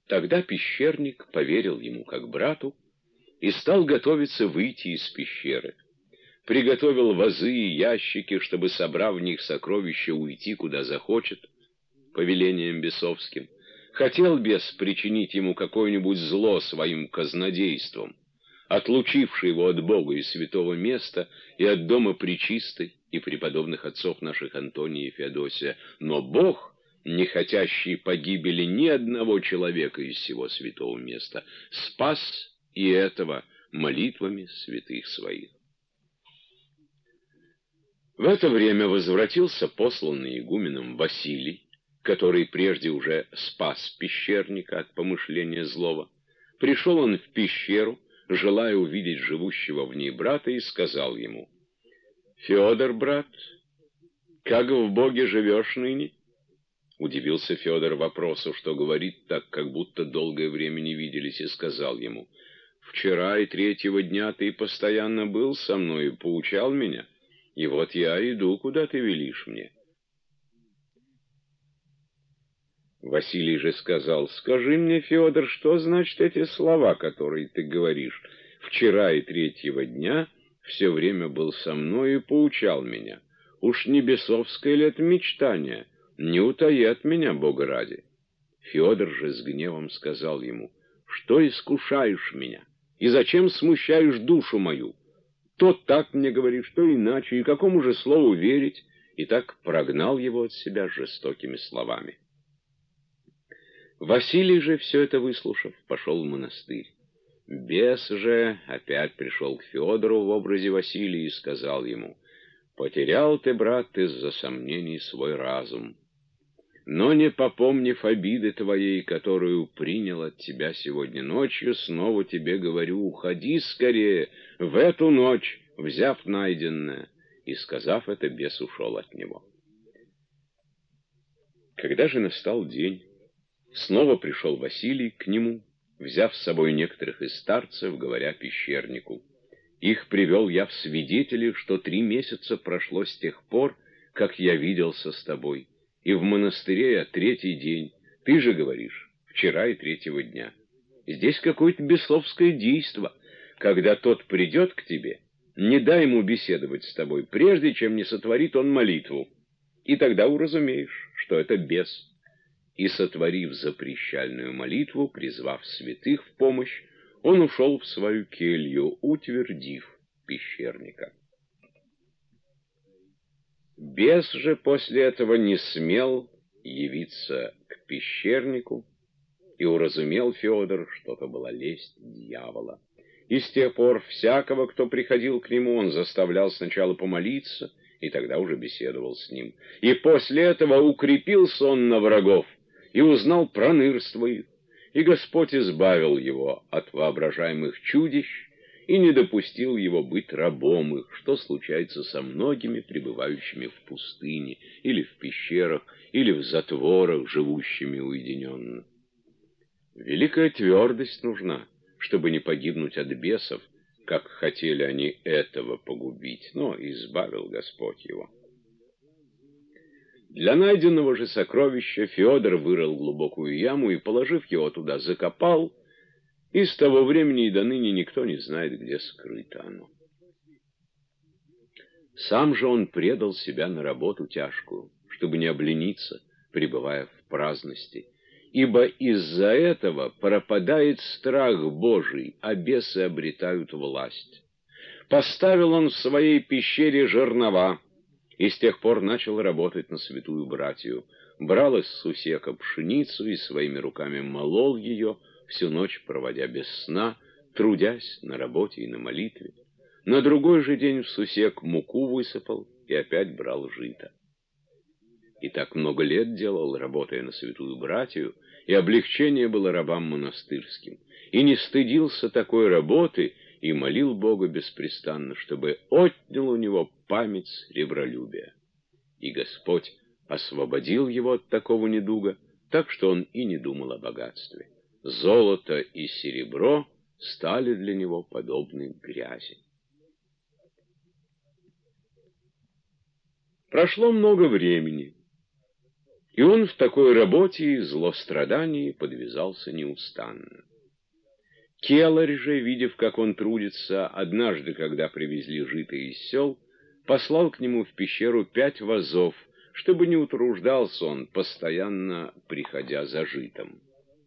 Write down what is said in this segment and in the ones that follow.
Тогда пещерник поверил ему как брату и стал готовиться выйти из пещеры. Приготовил вазы и ящики, чтобы, собрав в них сокровища, уйти куда захочет, по велениям бесовским. Хотел бес причинить ему какое-нибудь зло своим казнодейством, отлучивший его от Бога и святого места, и от дома пречистой и преподобных отцов наших Антония и Феодосия. Но Бог, не хотящий погибели ни одного человека из сего святого места, спас и этого молитвами святых своих. В это время возвратился посланный игуменом Василий, который прежде уже спас пещерника от помышления злого. Пришел он в пещеру, желая увидеть живущего в ней брата, и сказал ему: «Федор, брат, как в Боге живешь ныне?» Удивился Федор вопросу, что говорит так, как будто долгое время не виделись, и сказал ему: «Вчера и третьего дня ты постоянно был со мной и поучал меня, и вот я иду, куда ты велишь мне». Василий же сказал: «Скажи мне, Федор, что значат эти слова, которые ты говоришь? Вчера и третьего дня все время был со мной и поучал меня. Уж не бесовское ли это мечтание? Не утаи от меня, Бога ради». Федор же с гневом сказал ему: «Что искушаешь меня? И зачем смущаешь душу мою? То так мне говоришь, то иначе, и какому же слову верить?» И так прогнал его от себя жестокими словами. Василий же, все это выслушав, пошел в монастырь. Бес же опять пришел к Федору в образе Василия и сказал ему: «Потерял ты, брат, из-за сомнений свой разум. Но не попомнив обиды твоей, которую принял от тебя сегодня ночью, снова тебе говорю: уходи скорее в эту ночь, взяв найденное». И, сказав это, бес ушел от него. Когда же настал день, снова пришел Василий к нему, взяв с собой некоторых из старцев, говоря пещернику: «Их привел я в свидетели, что 3 месяца прошло с тех пор, как я виделся с тобой, и в монастыре я 3-й день. Ты же говоришь, вчера и 3-го дня. Здесь какое-то бесовское действо. Когда тот придет к тебе, не дай ему беседовать с тобой, прежде чем не сотворит он молитву, и тогда уразумеешь, что это бес». И, сотворив запрещальную молитву, призвав святых в помощь, он ушел в свою келью, утвердив пещерника. Бес же после этого не смел явиться к пещернику, и уразумел Федор, что это была лесть дьявола. И с тех пор всякого, кто приходил к нему, он заставлял сначала помолиться, и тогда уже беседовал с ним. И после этого укрепился он на врагов, и узнал пронырство их, и Господь избавил его от воображаемых чудищ и не допустил его быть рабом их, что случается со многими пребывающими в пустыне, или в пещерах, или в затворах, живущими уединенно. Великая твердость нужна, чтобы не погибнуть от бесов, как хотели они этого погубить, но избавил Господь его. Для найденного же сокровища Федор вырыл глубокую яму и, положив его туда, закопал, и с того времени и до ныне никто не знает, где скрыто оно. Сам же он предал себя на работу тяжкую, чтобы не облениться, пребывая в праздности, ибо из-за этого пропадает страх Божий, а бесы обретают власть. Поставил он в своей пещере жернова, и с тех пор начал работать на святую братью. Брал из сусека пшеницу и своими руками молол ее, всю ночь проводя без сна, трудясь на работе и на молитве. На другой же день в сусек муку высыпал и опять брал жито. И так много лет делал, работая на святую братью, и облегчение было рабам монастырским. И не стыдился такой работы, и молил Бога беспрестанно, чтобы отнял у него память сребролюбия. И Господь освободил его от такого недуга, так что он и не думал о богатстве. Золото и серебро стали для него подобны грязи. Прошло много времени, И он в такой работе и злострадании подвязался неустанно. Келарь же, видев, как он трудится, однажды, когда привезли жито из сел, послал к нему в пещеру 5 вазов, чтобы не утруждался он, постоянно приходя за житом.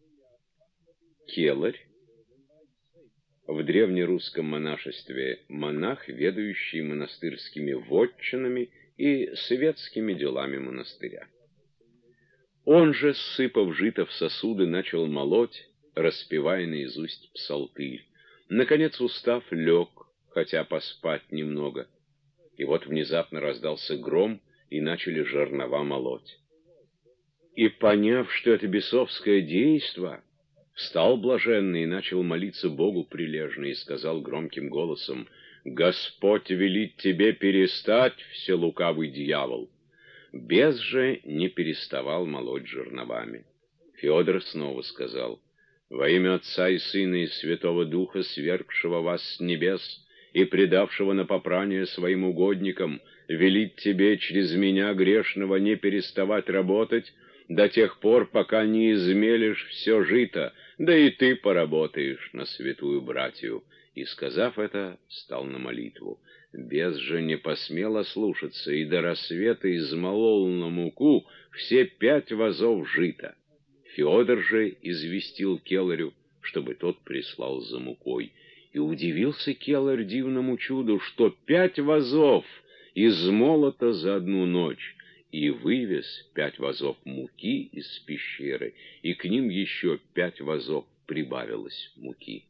Келарь в древнерусском монашестве монах, ведающий монастырскими вотчинами и светскими делами монастыря. Он же, сыпав жито в сосуды, начал молоть, распевая наизусть псалтырь. Наконец, устав, лег, хотя поспать немного. И вот внезапно раздался гром, и начали жернова молоть. И, поняв, что это бесовское действо, встал блаженный и начал молиться Богу прилежно, и сказал громким голосом: «Господь велит тебе перестать, вселукавый дьявол». Бес же не переставал молоть жерновами. Феодор снова сказал: «Во имя Отца и Сына и Святого Духа, свергшего вас с небес и предавшего на попрание своим угодникам, велит тебе через меня грешного не переставать работать до тех пор, пока не измелишь все жито, да и ты поработаешь на святую братью». И, сказав это, стал на молитву. Бес же не посмел ослушаться, и до рассвета измолол на муку все 5 вазов жита. Феодор же известил Келарю, чтобы тот прислал за мукой. И удивился Келарь дивному чуду, что 5 вазов измолото за одну ночь, и вывез 5 вазов муки из пещеры, и к ним еще 5 вазов прибавилось муки.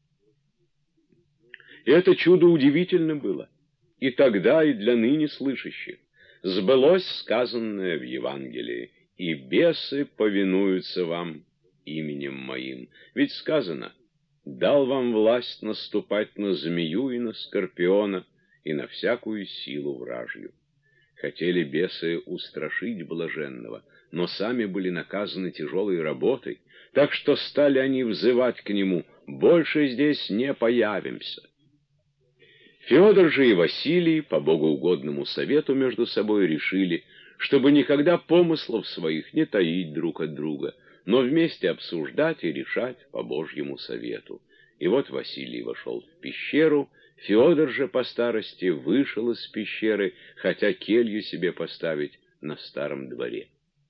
Это чудо удивительно было и тогда, и для ныне слышащих. Сбылось сказанное в Евангелии: «И бесы повинуются вам именем моим». Ведь сказано: «Дал вам власть наступать на змею и на скорпиона, и на всякую силу вражью». Хотели бесы устрашить блаженного, но сами были наказаны тяжелой работой, так что стали они взывать к нему: «Больше здесь не появимся». Феодор же и Василий по богоугодному совету между собой решили, чтобы никогда помыслов своих не таить друг от друга, но вместе обсуждать и решать по Божьему совету. И вот Василий вошел в пещеру, Феодор же по старости вышел из пещеры, хотя келью себе поставить на старом дворе.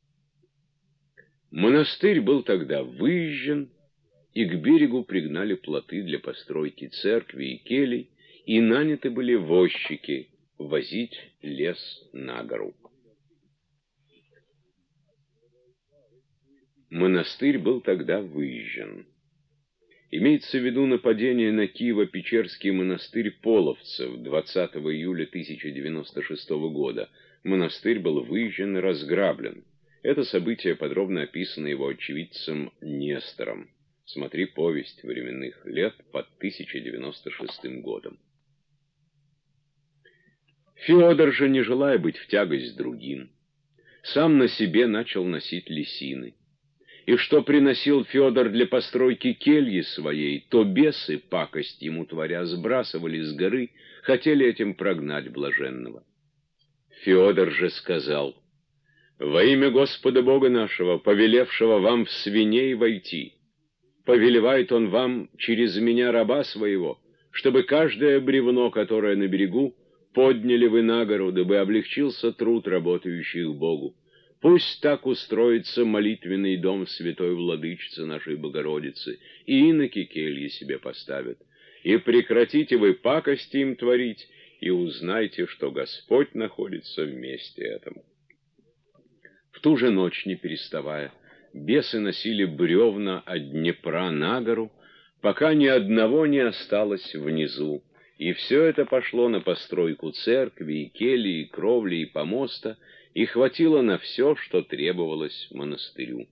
Монастырь был тогда выезжен, и к берегу пригнали плоты для постройки церкви и келий, и наняты были возчики возить лес на гору. Монастырь был тогда выезжен. Имеется в виду нападение на Киево-Печерский монастырь половцев 20 июля 1096 года. Монастырь был выезжен и разграблен. Это событие подробно описано его очевидцем Нестором. Смотри повесть временных лет под 1096 годом. Феодор же, не желая быть в тягость другим, сам на себе начал носить лисины. И что приносил Феодор для постройки кельи своей, то бесы, пакость ему творя, сбрасывали с горы, хотели этим прогнать блаженного. Феодор же сказал: «Во имя Господа Бога нашего, повелевшего вам в свиней войти, повелевает он вам через меня, раба своего, чтобы каждое бревно, которое на берегу, подняли вы на гору, дабы облегчился труд работающих Богу. Пусть так устроится молитвенный дом святой владычицы нашей Богородицы, и иноки кельи себе поставят. И прекратите вы пакости им творить, и узнайте, что Господь находится в месте этом». В ту же ночь, не переставая, бесы носили бревна от Днепра на гору, пока ни одного не осталось внизу. И все это пошло на постройку церкви, и кельи, и кровли, и помоста, и хватило на все, что требовалось монастырю.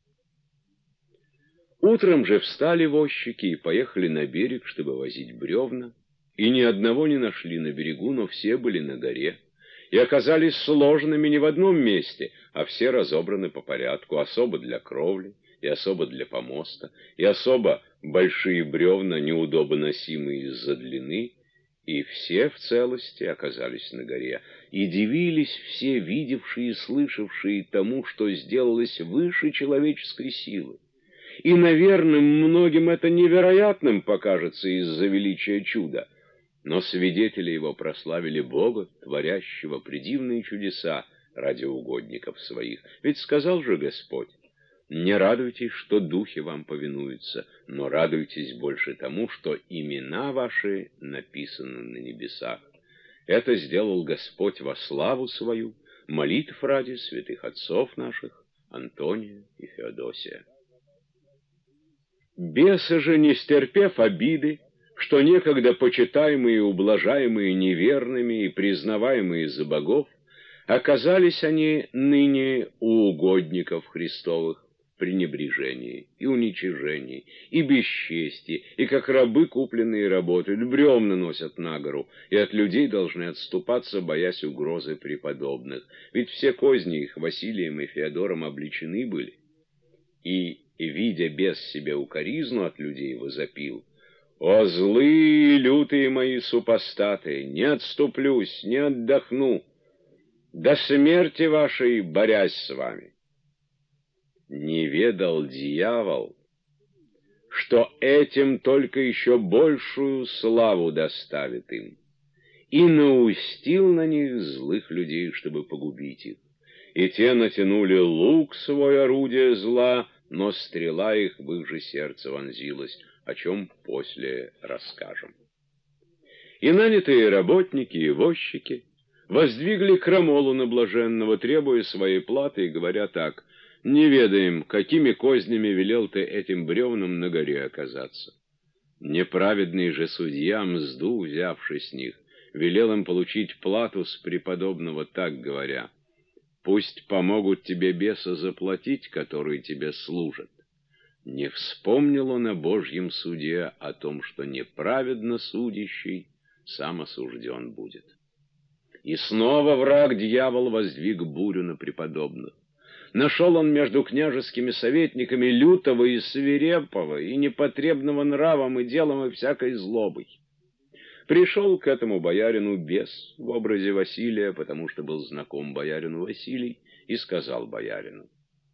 Утром же встали возчики и поехали на берег, чтобы возить бревна, и ни одного не нашли на берегу, но все были на горе, и оказались сложными не в одном месте, а все разобраны по порядку, особо для кровли, и особо для помоста, и особо большие бревна, неудобно носимые из-за длины, И все в целости оказались на горе, и дивились все, видевшие и слышавшие тому, что сделалось выше человеческой силы. И, наверное, многим это невероятным покажется из-за величия чуда, но свидетели его прославили Бога, творящего предивные чудеса ради угодников своих. Ведь сказал же Господь: «Не радуйтесь, что духи вам повинуются, но радуйтесь больше тому, что имена ваши написаны на небесах». Это сделал Господь во славу свою, молитв ради святых отцов наших, Антония и Феодосия. Бесы же, не стерпев обиды, что некогда почитаемые и ублажаемые неверными и признаваемые за богов, оказались они ныне у угодников Христовых в пренебрежении и уничижении, и бесчестии, и как рабы купленные работают, бревна носят на гору, и от людей должны отступаться, боясь угрозы преподобных. Ведь все козни их Василием и Феодором обличены были. И, видя бес себе укоризну от людей, возопил: «О, злые, лютые мои супостаты! Не отступлюсь, не отдохну, до смерти вашей борясь с вами». Не ведал дьявол, что этим только еще большую славу доставит им, и наустил на них злых людей, чтобы погубить их. И те натянули лук свой, орудие зла, но стрела их в их же сердце вонзилась, о чем после расскажем. И нанятые работники и возчики воздвигли крамолу на блаженного, требуя своей платы, и говоря так: «Не ведаем, какими кознями велел ты этим бревнам на горе оказаться». Неправедный же судья, мзду взявший с них, велел им получить плату с преподобного, так говоря: «Пусть помогут тебе бесы заплатить, которые тебе служат». Не вспомнил он о Божьем суде, о том, что неправедно судящий сам осужден будет. И снова враг дьявол воздвиг бурю на преподобных. Нашел он между княжескими советниками лютого и свирепого, и непотребного нравом и делом и всякой злобой. Пришел к этому боярину бес в образе Василия, потому что был знаком боярину Василий, и сказал боярину: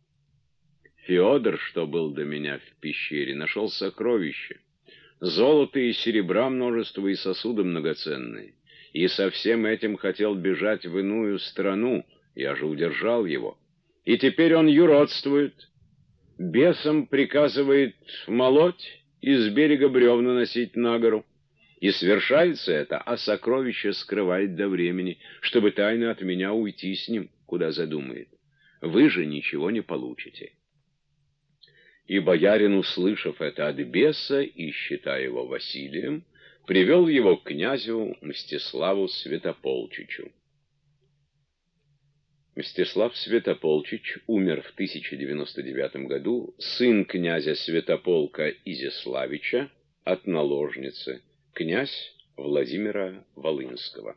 «Феодор, что был до меня в пещере, нашел сокровища, золото и серебра множество и сосуды многоценные, и со всем этим хотел бежать в иную страну, я же удержал его. И теперь он юродствует, бесам приказывает молоть и с берега бревна носить на гору. И свершается это, а сокровище скрывает до времени, чтобы тайно от меня уйти с ним, куда задумает. Вы же ничего не получите». И боярин, услышав это от беса и считая его Василием, привел его к князю Мстиславу Святополчичу. Мстислав Святополчич умер в 1099 году, сын князя Святополка Изяславича от наложницы, князь Владимира Волынского.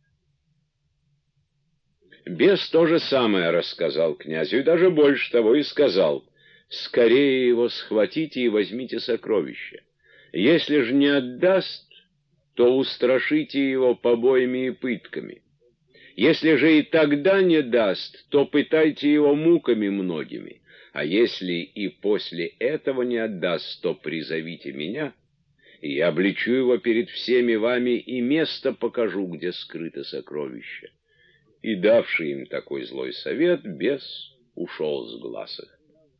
Бес то же самое рассказал князю, и даже больше того и сказал: «Скорее его схватите и возьмите сокровища. Если же не отдаст, то устрашите его побоями и пытками. Если же и тогда не даст, то пытайте его муками многими. А если и после этого не отдаст, то призовите меня, и я обличу его перед всеми вами и место покажу, где скрыто сокровище». И, давший им такой злой совет, бес ушел с глаз их.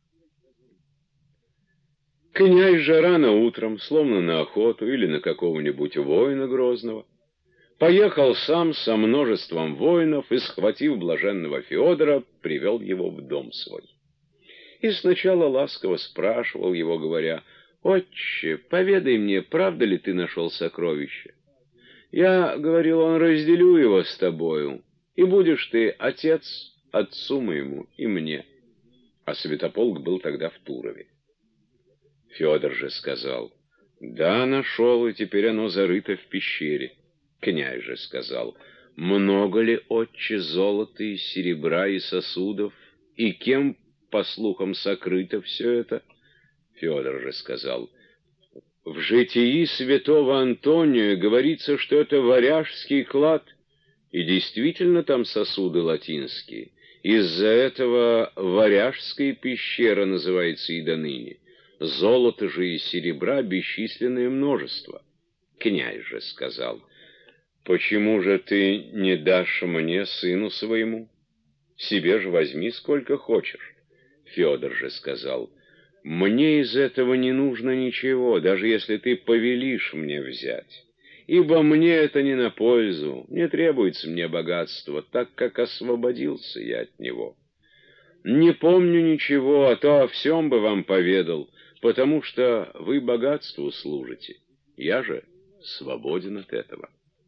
Князь же рано утром, словно на охоту или на какого-нибудь воина грозного, поехал сам со множеством воинов и, схватив блаженного Феодора, привел его в дом свой. И сначала ласково спрашивал его, говоря: «Отче, поведай мне, правда ли ты нашел сокровище? Я, — говорил он, — разделю его с тобою, и будешь ты отец отцу моему и мне». А Святополк был тогда в Турове. Феодор же сказал: «Да, нашел, и теперь оно зарыто в пещере». Князь же сказал: «Много ли, отче, золота и серебра и сосудов, и кем, по слухам, сокрыто все это?» Феодор же сказал: В житии святого Антония говорится, что это варяжский клад, и действительно там сосуды латинские. Из-за этого варяжская пещера называется и до ныне. Золота же и серебра бесчисленное множество. Князь же сказал: «Почему же ты не дашь мне, сыну своему? Себе же возьми сколько хочешь». Федор же сказал: «Мне из этого не нужно ничего, даже если ты повелишь мне взять. Ибо мне это не на пользу, не требуется мне богатства, так как освободился я от него. Не помню ничего, а то о всем бы вам поведал, потому что вы богатству служите, я же свободен от этого».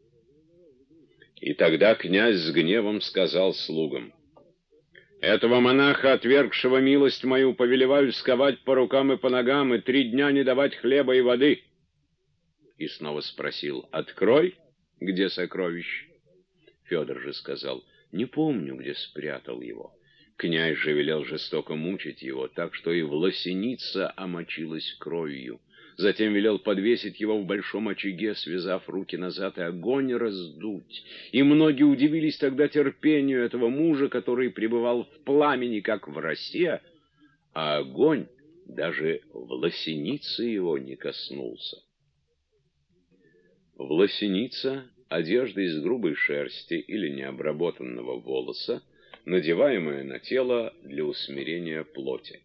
И тогда князь с гневом сказал слугам: «Этого монаха, отвергшего милость мою, повелеваю сковать по рукам и по ногам и 3 дня не давать хлеба и воды». И снова спросил: «Открой, где сокровище?» Федор же сказал: «Не помню, где спрятал его». Князь же велел жестоко мучить его, так что и власеница омочилась кровью. Затем велел подвесить его в большом очаге, связав руки назад, и огонь раздуть. И многие удивились тогда терпению этого мужа, который пребывал в пламени, как в росе, а огонь даже власеницы его не коснулся. Власеница — одежда из грубой шерсти или необработанного волоса, надеваемая на тело для усмирения плоти.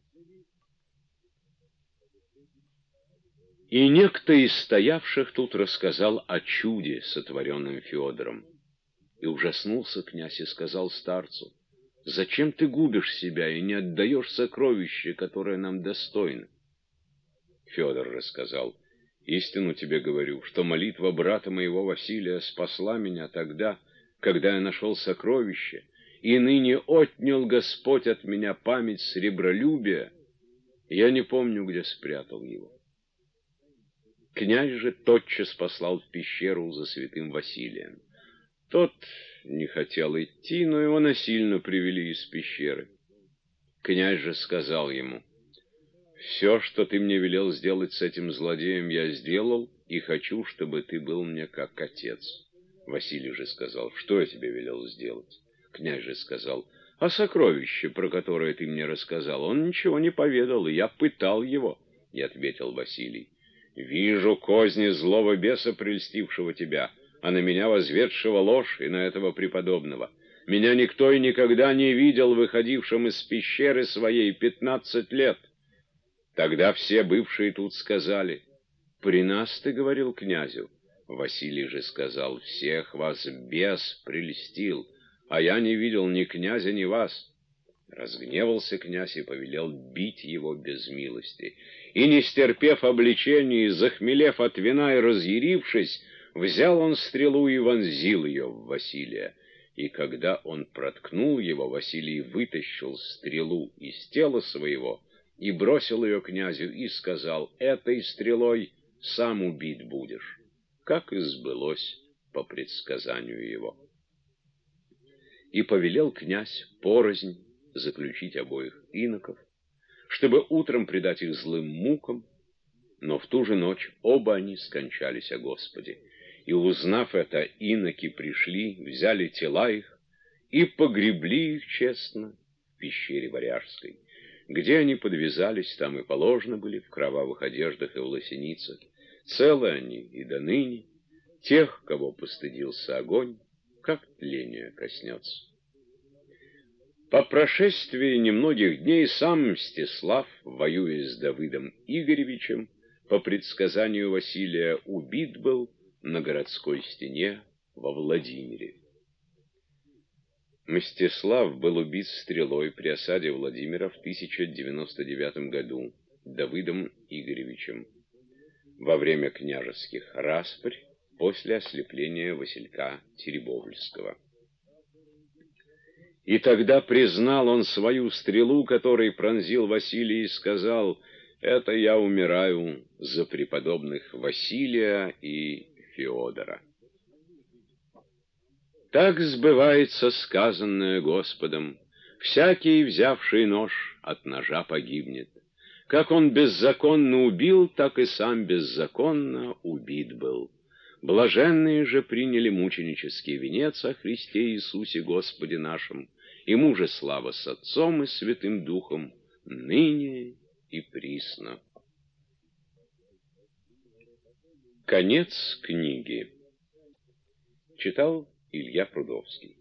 И некто из стоявших тут рассказал о чуде, сотворенном Федором. И ужаснулся князь и сказал старцу: «Зачем ты губишь себя и не отдаешь сокровище, которое нам достойно?» Федор же сказал: «Истину тебе говорю, что молитва брата моего Василия спасла меня тогда, когда я нашел сокровище, и ныне отнял Господь от меня память сребролюбия, я не помню, где спрятал его». Князь же тотчас послал в пещеру за святым Василием. Тот не хотел идти, но его насильно привели из пещеры. Князь же сказал ему: «Все, что ты мне велел сделать с этим злодеем, я сделал, и хочу, чтобы ты был мне как отец». Василий же сказал: «Что я тебе велел сделать?» Князь же сказал: «А сокровище, про которое ты мне рассказал, он ничего не поведал, и я пытал его». И ответил Василий: «Вижу козни злого беса, прельстившего тебя, а на меня возведшего ложь, и на этого преподобного. Меня никто и никогда не видел выходившим из пещеры своей 15 лет». Тогда все бывшие тут сказали: «При нас ты говорил князю». Василий же сказал: «Всех вас бес прельстил, а я не видел ни князя, ни вас». Разгневался князь и повелел бить его без милости. И, не стерпев обличений, захмелев от вина и разъярившись, взял он стрелу и вонзил ее в Василия. И когда он проткнул его, Василий вытащил стрелу из тела своего и бросил ее князю, и сказал: «Этой стрелой сам убит будешь», как и сбылось по предсказанию его. И повелел князь порознь заключить обоих иноков, чтобы утром предать их злым мукам, но в ту же ночь оба они скончались о Господе. И, узнав это, иноки пришли, взяли тела их и погребли их честно в пещере Варяжской. Где они подвязались, там и положено были, в кровавых одеждах и в лосеницах. Целы они и до ныне. Тех, кого постыдился огонь, как тление коснется. По прошествии немногих дней сам Мстислав, воюя с Давыдом Игоревичем, по предсказанию Василия убит был на городской стене во Владимире. Мстислав был убит стрелой при осаде Владимира в 1099 году Давыдом Игоревичем во время княжеских распрь после ослепления Василька Теребовльского. И тогда признал он свою стрелу, которой пронзил Василий, и сказал: «Это я умираю за преподобных Василия и Феодора». Так сбывается сказанное Господом: всякий, взявший нож, от ножа погибнет. Как он беззаконно убил, так и сам беззаконно убит был. Блаженные же приняли мученический венец о Христе Иисусе Господе нашем, ему же слава с Отцом и Святым Духом, ныне и присно. Конец книги. Читал Илья Прудовский.